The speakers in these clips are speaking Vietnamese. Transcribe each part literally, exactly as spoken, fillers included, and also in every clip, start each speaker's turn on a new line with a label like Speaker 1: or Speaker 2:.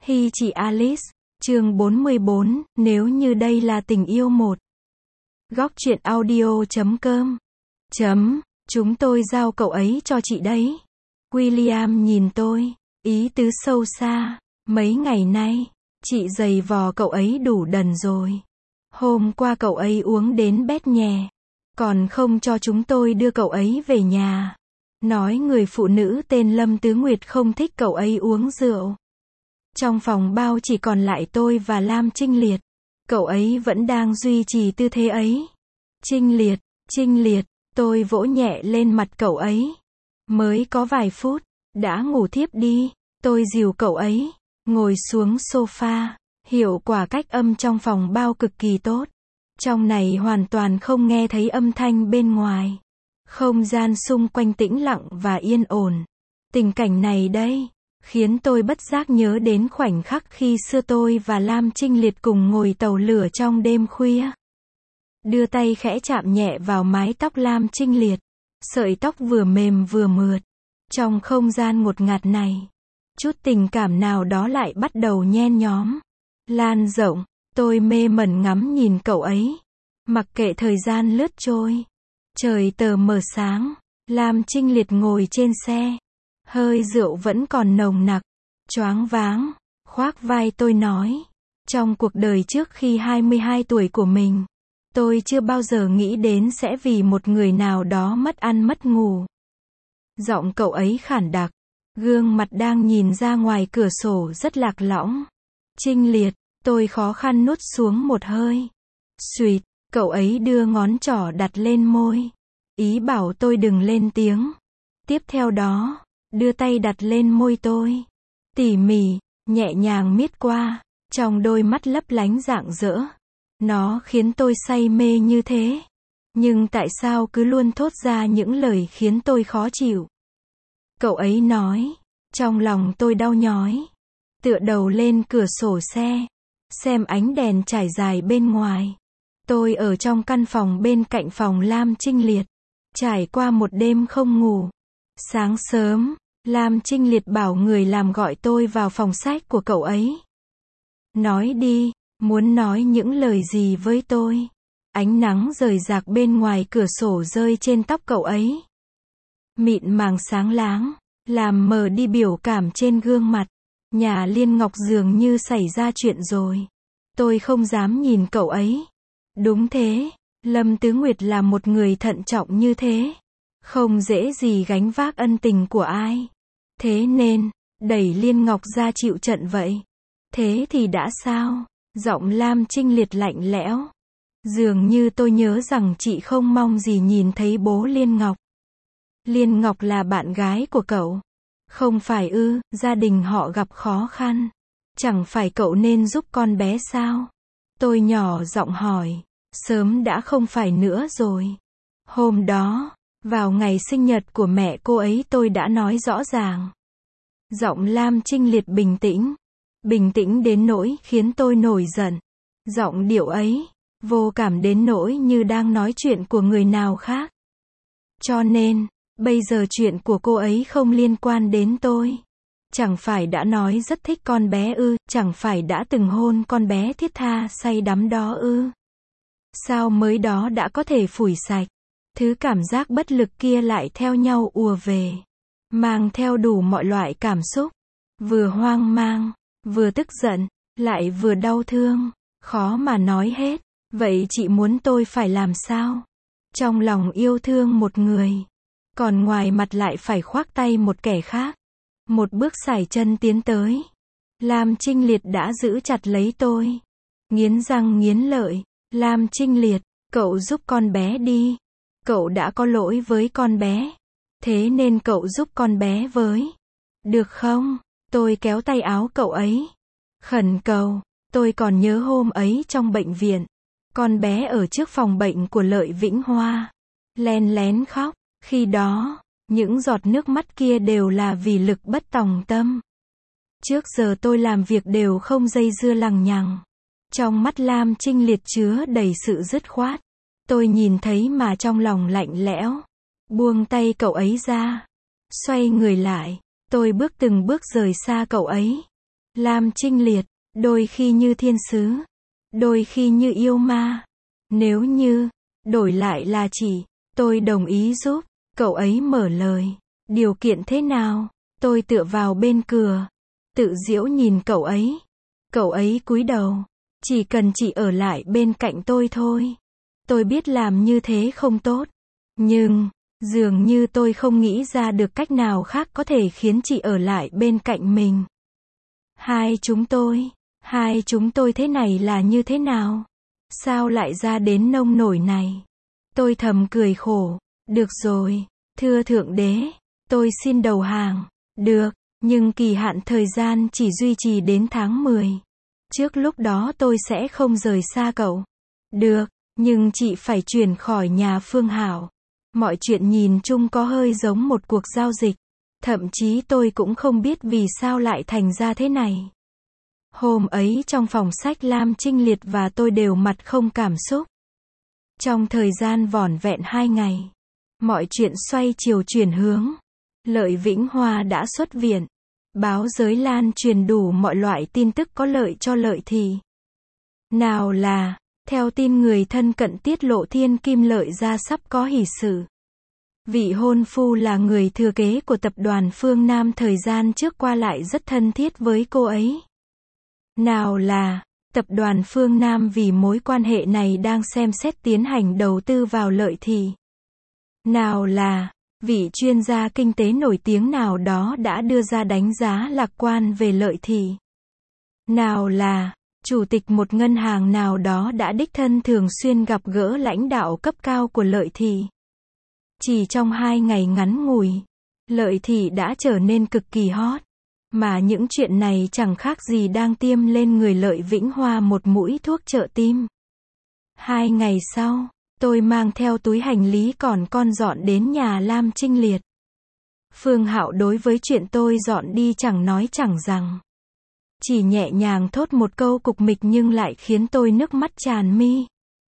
Speaker 1: Hi chị Alice, chương bốn mươi bốn, nếu như đây là tình yêu một. Góc truyện audio chấm com. Chấm, chúng tôi giao cậu ấy cho chị đấy. William nhìn tôi, ý tứ sâu xa, mấy ngày nay, chị giày vò cậu ấy đủ đần rồi. Hôm qua cậu ấy uống đến bét nhè, còn không cho chúng tôi đưa cậu ấy về nhà. Nói người phụ nữ tên Lâm Tứ Nguyệt không thích cậu ấy uống rượu. Trong phòng bao chỉ còn lại tôi và Lam Trinh Liệt. Cậu ấy vẫn đang duy trì tư thế ấy. Trinh Liệt, Trinh Liệt, tôi vỗ nhẹ lên mặt cậu ấy. Mới có vài phút, đã ngủ thiếp đi. Tôi dìu cậu ấy, ngồi xuống sofa. Hiệu quả cách âm trong phòng bao cực kỳ tốt. Trong này hoàn toàn không nghe thấy âm thanh bên ngoài. Không gian xung quanh tĩnh lặng và yên ổn. Tình cảnh này đây, khiến tôi bất giác nhớ đến khoảnh khắc khi xưa tôi và Lam Trinh Liệt cùng ngồi tàu lửa trong đêm khuya. Đưa tay khẽ chạm nhẹ vào mái tóc Lam Trinh Liệt. Sợi tóc vừa mềm vừa mượt. Trong không gian ngột ngạt này, chút tình cảm nào đó lại bắt đầu nhen nhóm, lan rộng. Tôi mê mẩn ngắm nhìn cậu ấy. Mặc kệ thời gian lướt trôi. Trời tờ mờ sáng. Lam Trinh Liệt ngồi trên xe. Hơi rượu vẫn còn nồng nặc. Choáng váng. Khoác vai tôi nói. Trong cuộc đời trước khi hai mươi hai tuổi của mình, tôi chưa bao giờ nghĩ đến sẽ vì một người nào đó mất ăn mất ngủ. Giọng cậu ấy khản đặc. Gương mặt đang nhìn ra ngoài cửa sổ rất lạc lõng. Trinh Liệt, tôi khó khăn nuốt xuống một hơi. Xuỵt, cậu ấy đưa ngón trỏ đặt lên môi. Ý bảo tôi đừng lên tiếng. Tiếp theo đó, đưa tay đặt lên môi tôi. Tỉ mỉ, nhẹ nhàng miết qua, trong đôi mắt lấp lánh rạng rỡ. Nó khiến tôi say mê như thế. Nhưng tại sao cứ luôn thốt ra những lời khiến tôi khó chịu? Cậu ấy nói. Trong lòng tôi đau nhói. Tựa đầu lên cửa sổ xe, xem ánh đèn trải dài bên ngoài. Tôi ở trong căn phòng bên cạnh phòng Lam Trinh Liệt. Trải qua một đêm không ngủ. Sáng sớm, Lam Trinh Liệt bảo người làm gọi tôi vào phòng sách của cậu ấy. Nói đi, muốn nói những lời gì với tôi? Ánh nắng rời rạc bên ngoài cửa sổ rơi trên tóc cậu ấy. Mịn màng sáng láng, làm mờ đi biểu cảm trên gương mặt. Nhà Liên Ngọc dường như xảy ra chuyện rồi. Tôi không dám nhìn cậu ấy. Đúng thế, Lâm Tứ Nguyệt là một người thận trọng như thế. Không dễ gì gánh vác ân tình của ai. Thế nên, đẩy Liên Ngọc ra chịu trận vậy. Thế thì đã sao? Giọng Lam Trinh Liệt lạnh lẽo. Dường như tôi nhớ rằng chị không mong gì nhìn thấy bố Liên Ngọc. Liên Ngọc là bạn gái của cậu. Không phải ư, gia đình họ gặp khó khăn. Chẳng phải cậu nên giúp con bé sao? Tôi nhỏ giọng hỏi. Sớm đã không phải nữa rồi. Hôm đó, vào ngày sinh nhật của mẹ cô ấy tôi đã nói rõ ràng. Giọng Lam Trinh Liệt bình tĩnh. Bình tĩnh đến nỗi khiến tôi nổi giận. Giọng điệu ấy, vô cảm đến nỗi như đang nói chuyện của người nào khác. Cho nên, bây giờ chuyện của cô ấy không liên quan đến tôi. Chẳng phải đã nói rất thích con bé ư, chẳng phải đã từng hôn con bé thiết tha say đắm đó ư. Sao mới đó đã có thể phủi sạch. Thứ cảm giác bất lực kia lại theo nhau ùa về. Mang theo đủ mọi loại cảm xúc. Vừa hoang mang, vừa tức giận, lại vừa đau thương. Khó mà nói hết. Vậy chị muốn tôi phải làm sao? Trong lòng yêu thương một người, còn ngoài mặt lại phải khoác tay một kẻ khác. Một bước sải chân tiến tới. Lam Trinh Liệt đã giữ chặt lấy tôi. Nghiến răng nghiến lợi. Lam Trinh Liệt, cậu giúp con bé đi. Cậu đã có lỗi với con bé. Thế nên cậu giúp con bé với. Được không? Tôi kéo tay áo cậu ấy. Khẩn cầu. Tôi còn nhớ hôm ấy trong bệnh viện. Con bé ở trước phòng bệnh của Lợi Vĩnh Hoa. Len lén khóc. Khi đó, những giọt nước mắt kia đều là vì lực bất tòng tâm. Trước giờ tôi làm việc đều không dây dưa lằng nhằng. Trong mắt Lam Trinh Liệt chứa đầy sự dứt khoát. Tôi nhìn thấy mà trong lòng lạnh lẽo. Buông tay cậu ấy ra. Xoay người lại. Tôi bước từng bước rời xa cậu ấy. Lam Trinh Liệt, đôi khi như thiên sứ, đôi khi như yêu ma. Nếu như, đổi lại là chị, tôi đồng ý giúp. Cậu ấy mở lời. Điều kiện thế nào? Tôi tựa vào bên cửa, tự giễu nhìn cậu ấy. Cậu ấy cúi đầu. Chỉ cần chị ở lại bên cạnh tôi thôi. Tôi biết làm như thế không tốt. Nhưng, dường như tôi không nghĩ ra được cách nào khác có thể khiến chị ở lại bên cạnh mình. Hai chúng tôi, hai chúng tôi thế này là như thế nào? Sao lại ra đến nông nổi này? Tôi thầm cười khổ. Được rồi, thưa Thượng Đế, tôi xin đầu hàng. Được, nhưng kỳ hạn thời gian chỉ duy trì đến tháng mười. Trước lúc đó tôi sẽ không rời xa cậu. Được, nhưng chị phải chuyển khỏi nhà Phương Hảo. Mọi chuyện nhìn chung có hơi giống một cuộc giao dịch. Thậm chí tôi cũng không biết vì sao lại thành ra thế này. Hôm ấy trong phòng sách Lam Trinh Liệt và tôi đều mặt không cảm xúc. Trong thời gian vỏn vẹn hai ngày, mọi chuyện xoay chiều chuyển hướng. Lợi Vĩnh Hoa đã xuất viện. Báo giới lan truyền đủ mọi loại tin tức có lợi cho Lợi Thị. Nào là, theo tin người thân cận tiết lộ Thiên Kim Lợi gia sắp có hỷ sự. Vị hôn phu là người thừa kế của tập đoàn Phương Nam thời gian trước qua lại rất thân thiết với cô ấy. Nào là, tập đoàn Phương Nam vì mối quan hệ này đang xem xét tiến hành đầu tư vào Lợi Thị. Nào là, vị chuyên gia kinh tế nổi tiếng nào đó đã đưa ra đánh giá lạc quan về Lợi Thị. Nào là, chủ tịch một ngân hàng nào đó đã đích thân thường xuyên gặp gỡ lãnh đạo cấp cao của Lợi Thị. Chỉ trong hai ngày ngắn ngủi, Lợi Thị đã trở nên cực kỳ hot. Mà những chuyện này chẳng khác gì đang tiêm lên người Lợi Vĩnh Hoa một mũi thuốc trợ tim. Hai ngày sau, tôi mang theo túi hành lý còn con dọn đến nhà Lam Trinh Liệt. Phương Hạo đối với chuyện tôi dọn đi chẳng nói chẳng rằng. Chỉ nhẹ nhàng thốt một câu cục mịch nhưng lại khiến tôi nước mắt tràn mi.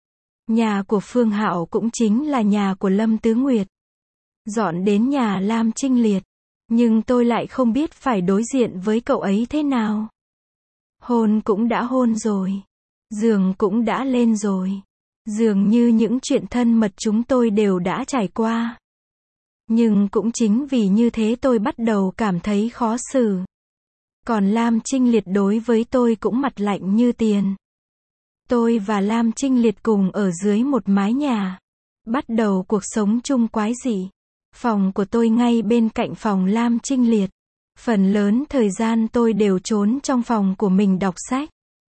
Speaker 1: Nhà của Phương Hạo cũng chính là nhà của Lâm Tứ Nguyệt. Dọn đến nhà Lam Trinh Liệt. Nhưng tôi lại không biết phải đối diện với cậu ấy thế nào. Hôn cũng đã hôn rồi. Giường cũng đã lên rồi. Dường như những chuyện thân mật chúng tôi đều đã trải qua. Nhưng cũng chính vì như thế tôi bắt đầu cảm thấy khó xử. Còn Lam Trinh Liệt đối với tôi cũng mặt lạnh như tiền. Tôi và Lam Trinh Liệt cùng ở dưới một mái nhà. Bắt đầu cuộc sống chung quái dị. Phòng của tôi ngay bên cạnh phòng Lam Trinh Liệt. Phần lớn thời gian tôi đều trốn trong phòng của mình đọc sách.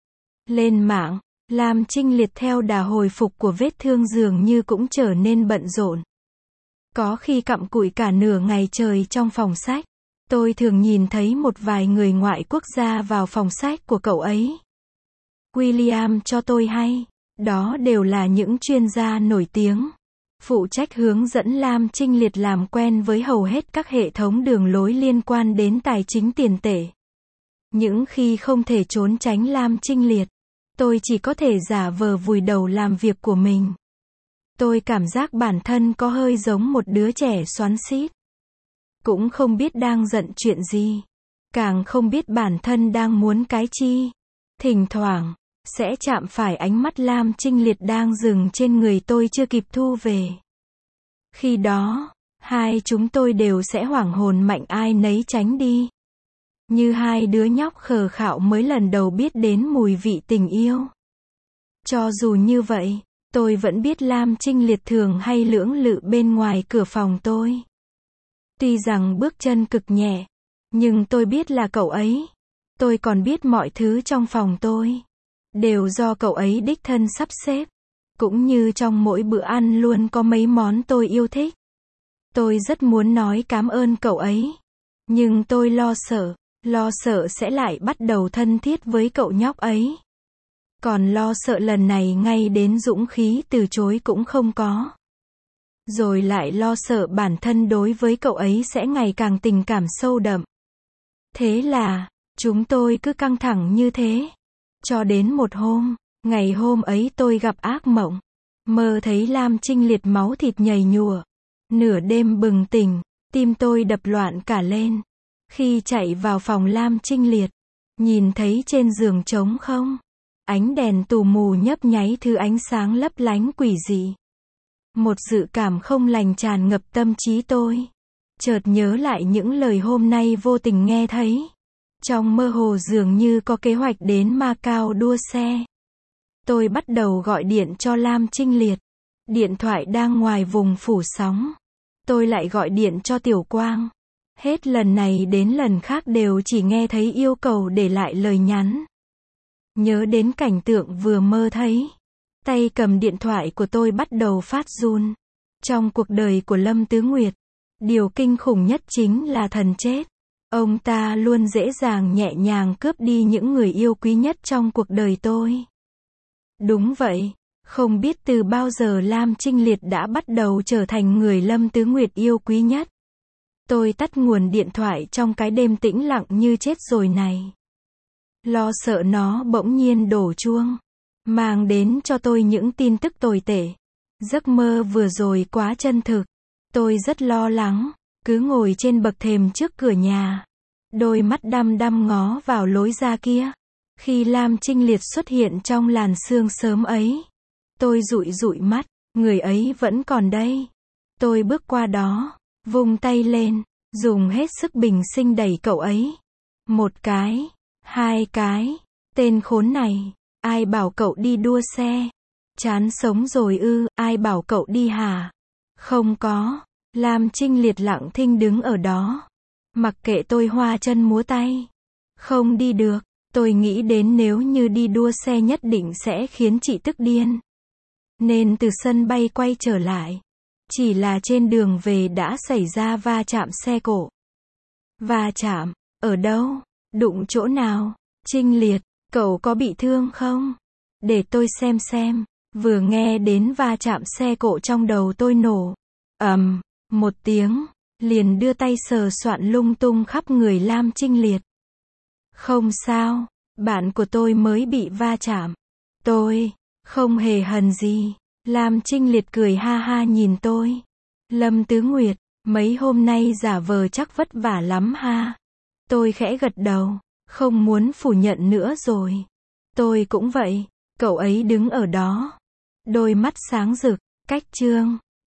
Speaker 1: Lên mạng, Lam Trinh Liệt theo đà hồi phục của vết thương dường như cũng trở nên bận rộn. Có khi cặm cụi cả nửa ngày trời trong phòng sách. Tôi thường nhìn thấy một vài người ngoại quốc gia vào phòng sách của cậu ấy. William cho tôi hay, đó đều là những chuyên gia nổi tiếng. Phụ trách hướng dẫn Lam Trinh Liệt làm quen với hầu hết các hệ thống đường lối liên quan đến tài chính tiền tệ. Những khi không thể trốn tránh Lam Trinh Liệt, tôi chỉ có thể giả vờ vùi đầu làm việc của mình. Tôi cảm giác bản thân có hơi giống một đứa trẻ xoắn xít. Cũng không biết đang giận chuyện gì. Càng không biết bản thân đang muốn cái chi. Thỉnh thoảng, sẽ chạm phải ánh mắt Lam Trinh Liệt đang dừng trên người tôi chưa kịp thu về. Khi đó, hai chúng tôi đều sẽ hoảng hồn mạnh ai nấy tránh đi. Như hai đứa nhóc khờ khạo mới lần đầu biết đến mùi vị tình yêu. Cho dù như vậy, tôi vẫn biết Lam Trinh Liệt thường hay lưỡng lự bên ngoài cửa phòng tôi. Tuy rằng bước chân cực nhẹ, nhưng tôi biết là cậu ấy. Tôi còn biết mọi thứ trong phòng tôi đều do cậu ấy đích thân sắp xếp. Cũng như trong mỗi bữa ăn luôn có mấy món tôi yêu thích. Tôi rất muốn nói cảm ơn cậu ấy. Nhưng tôi lo sợ, lo sợ sẽ lại bắt đầu thân thiết với cậu nhóc ấy. Còn lo sợ lần này ngay đến dũng khí từ chối cũng không có. Rồi lại lo sợ bản thân đối với cậu ấy sẽ ngày càng tình cảm sâu đậm. Thế là, chúng tôi cứ căng thẳng như thế. Cho đến một hôm, ngày hôm ấy tôi gặp ác mộng. Mơ thấy Lam Trinh Liệt máu thịt nhầy nhùa. Nửa đêm bừng tỉnh, tim tôi đập loạn cả lên. Khi chạy vào phòng Lam Trinh Liệt, Nhìn thấy trên giường trống không? Ánh đèn tù mù nhấp nháy thứ ánh sáng lấp lánh quỷ dị. Một dự cảm không lành tràn ngập tâm trí tôi. Chợt nhớ lại những lời hôm nay vô tình nghe thấy. Trong mơ hồ dường như có kế hoạch đến Macau đua xe. Tôi bắt đầu gọi điện cho Lam Trinh Liệt. Điện thoại đang ngoài vùng phủ sóng. Tôi lại gọi điện cho Tiểu Quang. Hết lần này đến lần khác đều chỉ nghe thấy yêu cầu để lại lời nhắn. Nhớ đến cảnh tượng vừa mơ thấy. Tay cầm điện thoại của tôi bắt đầu phát run. Trong cuộc đời của Lâm Tứ Nguyệt, điều kinh khủng nhất chính là thần chết. Ông ta luôn dễ dàng nhẹ nhàng cướp đi những người yêu quý nhất trong cuộc đời tôi. Đúng vậy, không biết từ bao giờ Lam Trinh Liệt đã bắt đầu trở thành người Lâm Tứ Nguyệt yêu quý nhất. Tôi tắt nguồn điện thoại trong cái đêm tĩnh lặng như chết rồi này. Lo sợ nó bỗng nhiên đổ chuông, mang đến cho tôi những tin tức tồi tệ. Giấc mơ vừa rồi quá chân thực. Tôi rất lo lắng, cứ ngồi trên bậc thềm trước cửa nhà. Đôi mắt đăm đăm ngó vào lối ra kia. Khi Lam Trinh Liệt xuất hiện trong làn sương sớm ấy, tôi dụi dụi mắt, người ấy vẫn còn đây. Tôi bước qua đó, vung tay lên, dùng hết sức bình sinh đẩy cậu ấy. Một cái, hai cái, tên khốn này, ai bảo cậu đi đua xe? Chán sống rồi ư, ai bảo cậu đi hả? Không có. Lam Trinh Liệt lặng thinh đứng ở đó. Mặc kệ tôi hoa chân múa tay. Không đi được. Tôi nghĩ đến nếu như đi đua xe nhất định sẽ khiến chị tức điên. Nên từ sân bay quay trở lại. Chỉ là trên đường về đã xảy ra va chạm xe cộ. Va chạm? Ở đâu? Đụng chỗ nào? Trinh Liệt, cậu có bị thương không? Để tôi xem xem. Vừa nghe đến va chạm xe cộ trong đầu tôi nổ. ầm, um, một tiếng, liền đưa tay sờ soạn lung tung khắp người Lam Trinh Liệt. Không sao, bạn của tôi mới bị va chạm. Tôi, không hề hằn gì. Lam Trinh Liệt cười ha ha nhìn tôi. Lâm Tứ Nguyệt, mấy hôm nay giả vờ chắc vất vả lắm ha. Tôi khẽ gật đầu, không muốn phủ nhận nữa rồi. Tôi cũng vậy, cậu ấy đứng ở đó. Đôi mắt sáng rực, cách chương.